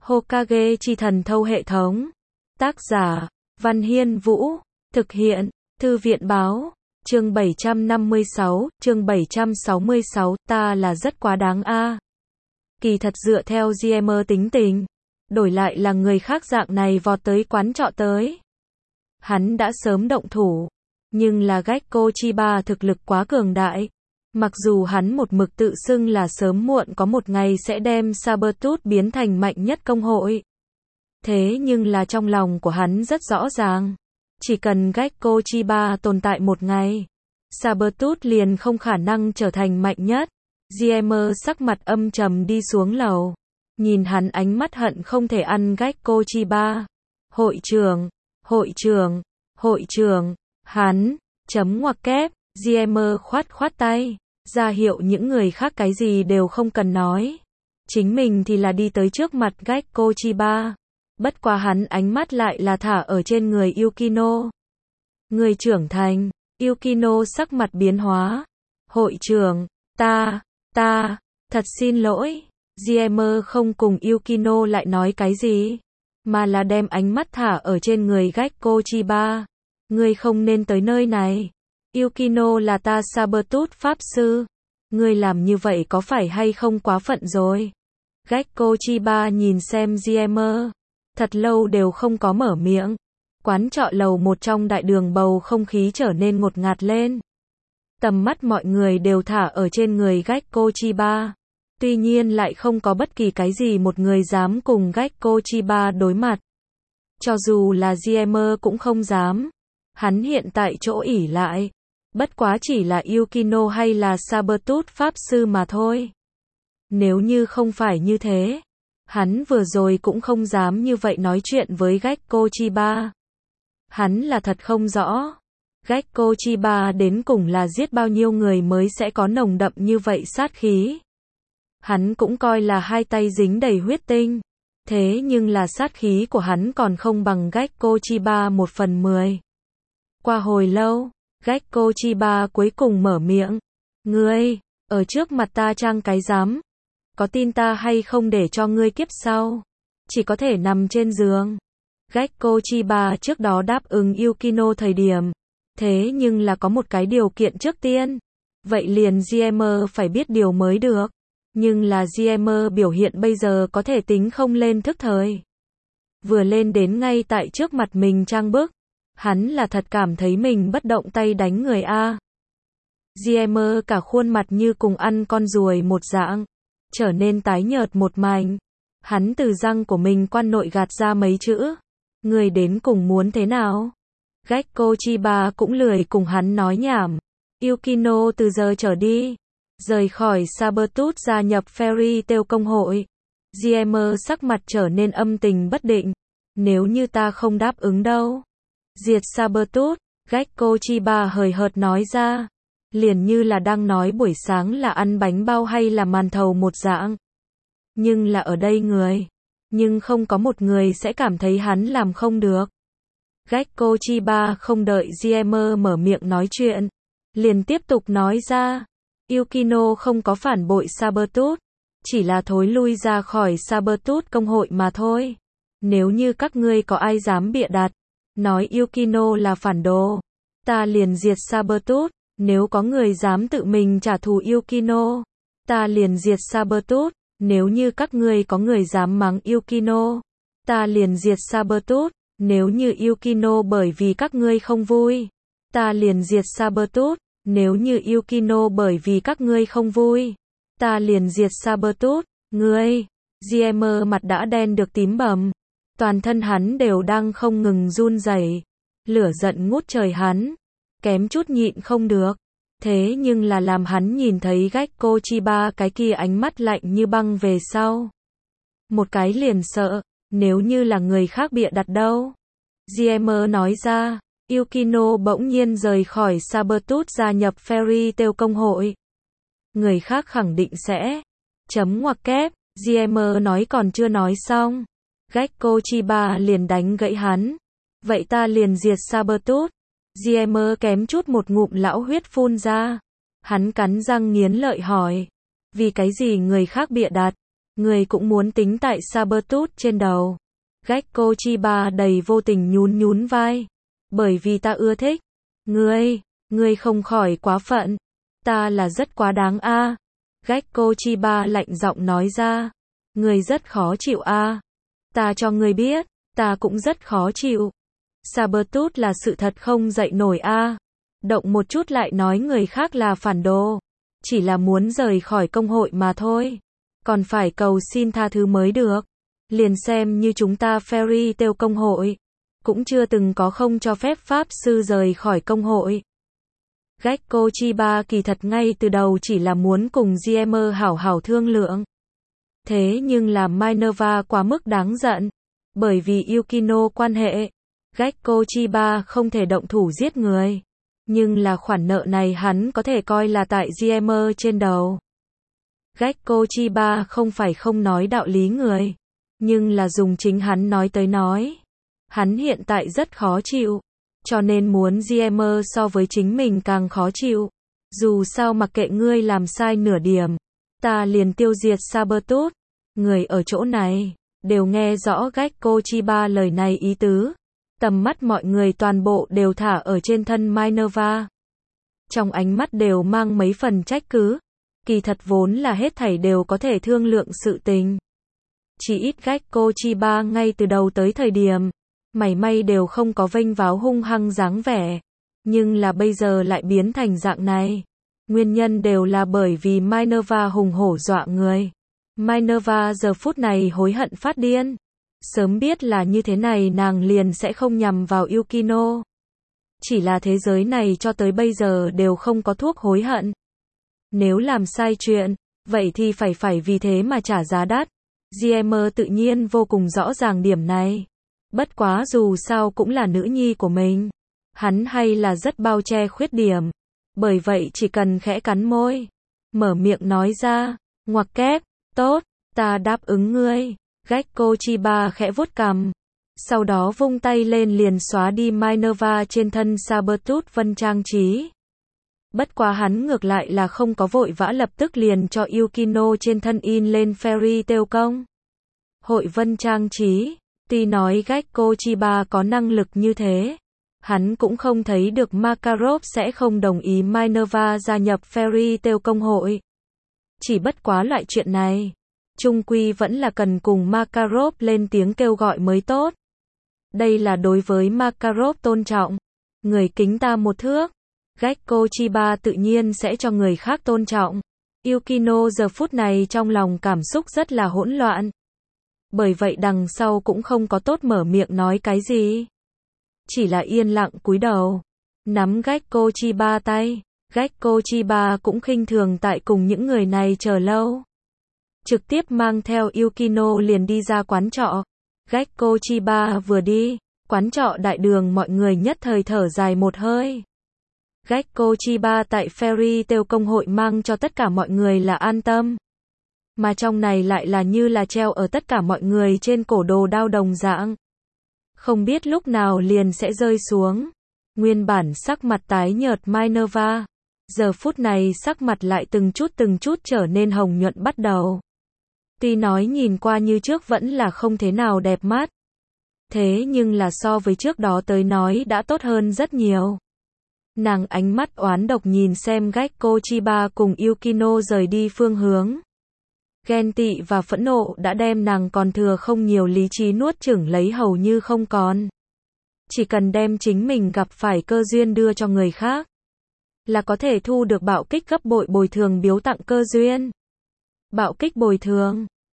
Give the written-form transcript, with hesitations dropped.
Hokage chi thần thâu hệ thống. Tác giả, Văn Hiên Vũ. Thực hiện, Thư viện báo. Chương 756, chương 766, ta là rất quá đáng a. Kỳ thật dựa theo GM tính tình, đổi lại là người khác dạng này vọt tới quán trọ tới, hắn đã sớm động thủ, nhưng là Gekko Chiba thực lực quá cường đại. Mặc dù hắn một mực tự xưng là sớm muộn có một ngày sẽ đem Sabertooth biến thành mạnh nhất công hội. Thế nhưng là trong lòng của hắn rất rõ ràng, chỉ cần Gekko Chiba tồn tại một ngày, Sabertooth liền không khả năng trở thành mạnh nhất. GM sắc mặt âm trầm đi xuống lầu, nhìn hắn ánh mắt hận không thể ăn Gekko Chiba. Hội trưởng, hội trưởng, hội trưởng, hắn, chấm ngoặc kép, GM khoát tay, ra hiệu những người khác cái gì đều không cần nói. Chính mình thì là đi tới trước mặt Gekko Chiba. Bất quá hắn ánh mắt lại là thả ở trên người Yukino. Người trưởng thành, Yukino sắc mặt biến hóa. Hội trưởng, ta, thật xin lỗi. GM không cùng Yukino lại nói cái gì, mà là đem ánh mắt thả ở trên người Gekko Chiba. Ngươi không nên tới nơi này. Yukino là ta Sabertooth pháp sư. Ngươi làm như vậy có phải hay không quá phận rồi? Gekko Chiba nhìn xem GM, thật lâu đều không có mở miệng. Quán trọ lầu một trong đại đường bầu không khí trở nên ngột ngạt lên. Tầm mắt mọi người đều thả ở trên người Gekko Chiba. Tuy nhiên lại không có bất kỳ cái gì một người dám cùng Gekko Chiba đối mặt. Cho dù là GM cũng không dám. Hắn hiện tại chỗ ỉ lại, bất quá chỉ là Yukino hay là Sabertooth pháp sư mà thôi. Nếu như không phải như thế, hắn vừa rồi cũng không dám như vậy nói chuyện với Gekko Chiba. Hắn là thật không rõ, Gekko Chiba đến cùng là giết bao nhiêu người mới sẽ có nồng đậm như vậy sát khí. Hắn cũng coi là hai tay dính đầy huyết tinh, thế nhưng là sát khí của hắn còn không bằng Gekko Chiba 1/10. Qua hồi lâu, Gekko Chiba cuối cùng mở miệng. Ngươi, ở trước mặt ta trang cái rắm, có tin ta hay không để cho ngươi kiếp sau chỉ có thể nằm trên giường. Gekko Chiba trước đó đáp ứng Yukino thời điểm, thế nhưng là có một cái điều kiện trước tiên. Vậy liền GM phải biết điều mới được. Nhưng là GM biểu hiện bây giờ có thể tính không lên thức thời. Vừa lên đến ngay tại trước mặt mình trang bức, hắn là thật cảm thấy mình bất động tay đánh người a. GM cả khuôn mặt như cùng ăn con ruồi một dạng, trở nên tái nhợt một mảnh. Hắn từ răng của mình quan nội gạt ra mấy chữ. Người đến cùng muốn thế nào? Gekko Chiba cũng lười cùng hắn nói nhảm. Yukino từ giờ trở đi, rời khỏi Sabertooth gia nhập Fairy Tail công hội. GM sắc mặt trở nên âm tình bất định. Nếu như ta không đáp ứng đâu. Diệt Sabertooth, Gekko Chiba hời hợt nói ra. Liền như là đang nói buổi sáng là ăn bánh bao hay là màn thầu một dạng. Nhưng là ở đây người, nhưng không có một người sẽ cảm thấy hắn làm không được. Gekko Chiba không đợi GM mở miệng nói chuyện, liền tiếp tục nói ra. Yukino không có phản bội Sabertooth, chỉ là thối lui ra khỏi Sabertooth công hội mà thôi. Nếu như các ngươi có ai dám bịa đặt, nói Yukino là phản đồ, ta liền diệt Sabertooth. Nếu có người dám tự mình trả thù Yukino, ta liền diệt Sabertooth. Nếu như các ngươi có người dám mắng Yukino, ta liền diệt Sabertooth. Nếu như Yukino bởi vì các ngươi không vui, ta liền diệt Sabertooth. Nếu như Yukino bởi vì các ngươi không vui, ta liền diệt Sabertooth. Ngươi, GM mặt đã đen được tím bầm, toàn thân hắn đều đang không ngừng run rẩy, lửa giận ngút trời hắn, kém chút nhịn không được. Thế nhưng là làm hắn nhìn thấy Gekko Chiba cái kia ánh mắt lạnh như băng về sau, một cái liền sợ. Nếu như là người khác bịa đặt đâu? GM nói ra. Yukino bỗng nhiên rời khỏi Sabertooth gia nhập Fairy Tail công hội. Người khác khẳng định sẽ. Chấm ngoặc kép, GM nói còn chưa nói xong. Gekko Chiba liền đánh gãy hắn. Vậy ta liền diệt Sabertooth. GM kém chút một ngụm lão huyết phun ra. Hắn cắn răng nghiến lợi hỏi. Vì cái gì người khác bịa đặt? Người cũng muốn tính tại Sabertooth trên đầu. Gekko Chiba đầy vô tình nhún nhún vai. Bởi vì ta ưa thích. Ngươi không khỏi quá phận. Ta là rất quá đáng a. Gekko Chiba lạnh giọng nói ra. Ngươi rất khó chịu a. Ta cho ngươi biết, ta cũng rất khó chịu. Sabertooth là sự thật không dậy nổi a. Động một chút lại nói người khác là phản đồ. Chỉ là muốn rời khỏi công hội mà thôi. Còn phải cầu xin tha thứ mới được. Liền xem như chúng ta Fairy Tail công hội. Cũng chưa từng có không cho phép pháp sư rời khỏi công hội. Gekko Chiba kỳ thật ngay từ đầu chỉ là muốn cùng GM hảo hảo thương lượng. Thế nhưng là Minerva quá mức đáng giận. Bởi vì Yukino quan hệ. Gekko Chiba không thể động thủ giết người. Nhưng là khoản nợ này hắn có thể coi là tại GM trên đầu. Gekko Chiba không phải không nói đạo lý người. Nhưng là dùng chính hắn nói tới nói. Hắn hiện tại rất khó chịu. Cho nên muốn GM so với chính mình càng khó chịu. Dù sao mặc kệ ngươi làm sai nửa điểm. Ta liền tiêu diệt Sabertooth. Người ở chỗ này đều nghe rõ Gekko Chiba lời này ý tứ. Tầm mắt mọi người toàn bộ đều thả ở trên thân Minerva. Trong ánh mắt đều mang mấy phần trách cứ. Kỳ thật vốn là hết thảy đều có thể thương lượng sự tình. Chỉ ít Gekko Chiba ngay từ đầu tới thời điểm, mảy may đều không có vênh váo hung hăng dáng vẻ. Nhưng là bây giờ lại biến thành dạng này. Nguyên nhân đều là bởi vì Minerva hùng hổ dọa người. Minerva giờ phút này hối hận phát điên. Sớm biết là như thế này nàng liền sẽ không nhằm vào Yukino. Chỉ là thế giới này cho tới bây giờ đều không có thuốc hối hận. Nếu làm sai chuyện, vậy thì phải vì thế mà trả giá đắt. GM tự nhiên vô cùng rõ ràng điểm này. Bất quá dù sao cũng là nữ nhi của mình. Hắn hay là rất bao che khuyết điểm. Bởi vậy chỉ cần khẽ cắn môi. Mở miệng nói ra. Ngoặc kép. Tốt, ta đáp ứng ngươi. Gekko Chiba khẽ vuốt cằm. Sau đó vung tay lên liền xóa đi Minerva trên thân Sabertooth vân trang trí. Bất quá hắn ngược lại là không có vội vã lập tức liền cho Yukino trên thân in lên Fairy Tail công. Hội vân trang trí. Tuy nói Gekko Chiba có năng lực như thế. Hắn cũng không thấy được Makarov sẽ không đồng ý Minerva gia nhập Fairy Tail công hội. Chỉ bất quá loại chuyện này. Chung quy vẫn là cần cùng Makarov lên tiếng kêu gọi mới tốt. Đây là đối với Makarov tôn trọng. Người kính ta một thước. Gekko Chiba tự nhiên sẽ cho người khác tôn trọng. Yukino giờ phút này trong lòng cảm xúc rất là hỗn loạn. Bởi vậy đằng sau cũng không có tốt mở miệng nói cái gì. Chỉ là yên lặng cúi đầu. Nắm Gekko Chiba tay. Gekko Chiba cũng khinh thường tại cùng những người này chờ lâu. Trực tiếp mang theo Yukino liền đi ra quán trọ. Gekko Chiba vừa đi, quán trọ đại đường mọi người nhất thời thở dài một hơi. Gekko Chiba tại Fairy Tail công hội mang cho tất cả mọi người là an tâm. Mà trong này lại là như là treo ở tất cả mọi người trên cổ đồ đao đồng dạng. Không biết lúc nào liền sẽ rơi xuống. Nguyên bản sắc mặt tái nhợt Minerva. Giờ phút này sắc mặt lại từng chút trở nên hồng nhuận bắt đầu. Tuy nói nhìn qua như trước vẫn là không thế nào đẹp mắt. Thế nhưng là so với trước đó tới nói đã tốt hơn rất nhiều. Nàng ánh mắt oán độc nhìn xem Gekko Chiba cùng Yukino rời đi phương hướng. Ghen tị và phẫn nộ đã đem nàng còn thừa không nhiều lý trí nuốt chửng lấy hầu như không còn. Chỉ cần đem chính mình gặp phải cơ duyên đưa cho người khác. Là có thể thu được bạo kích gấp bội bồi thường biếu tặng cơ duyên. Bạo kích bồi thường.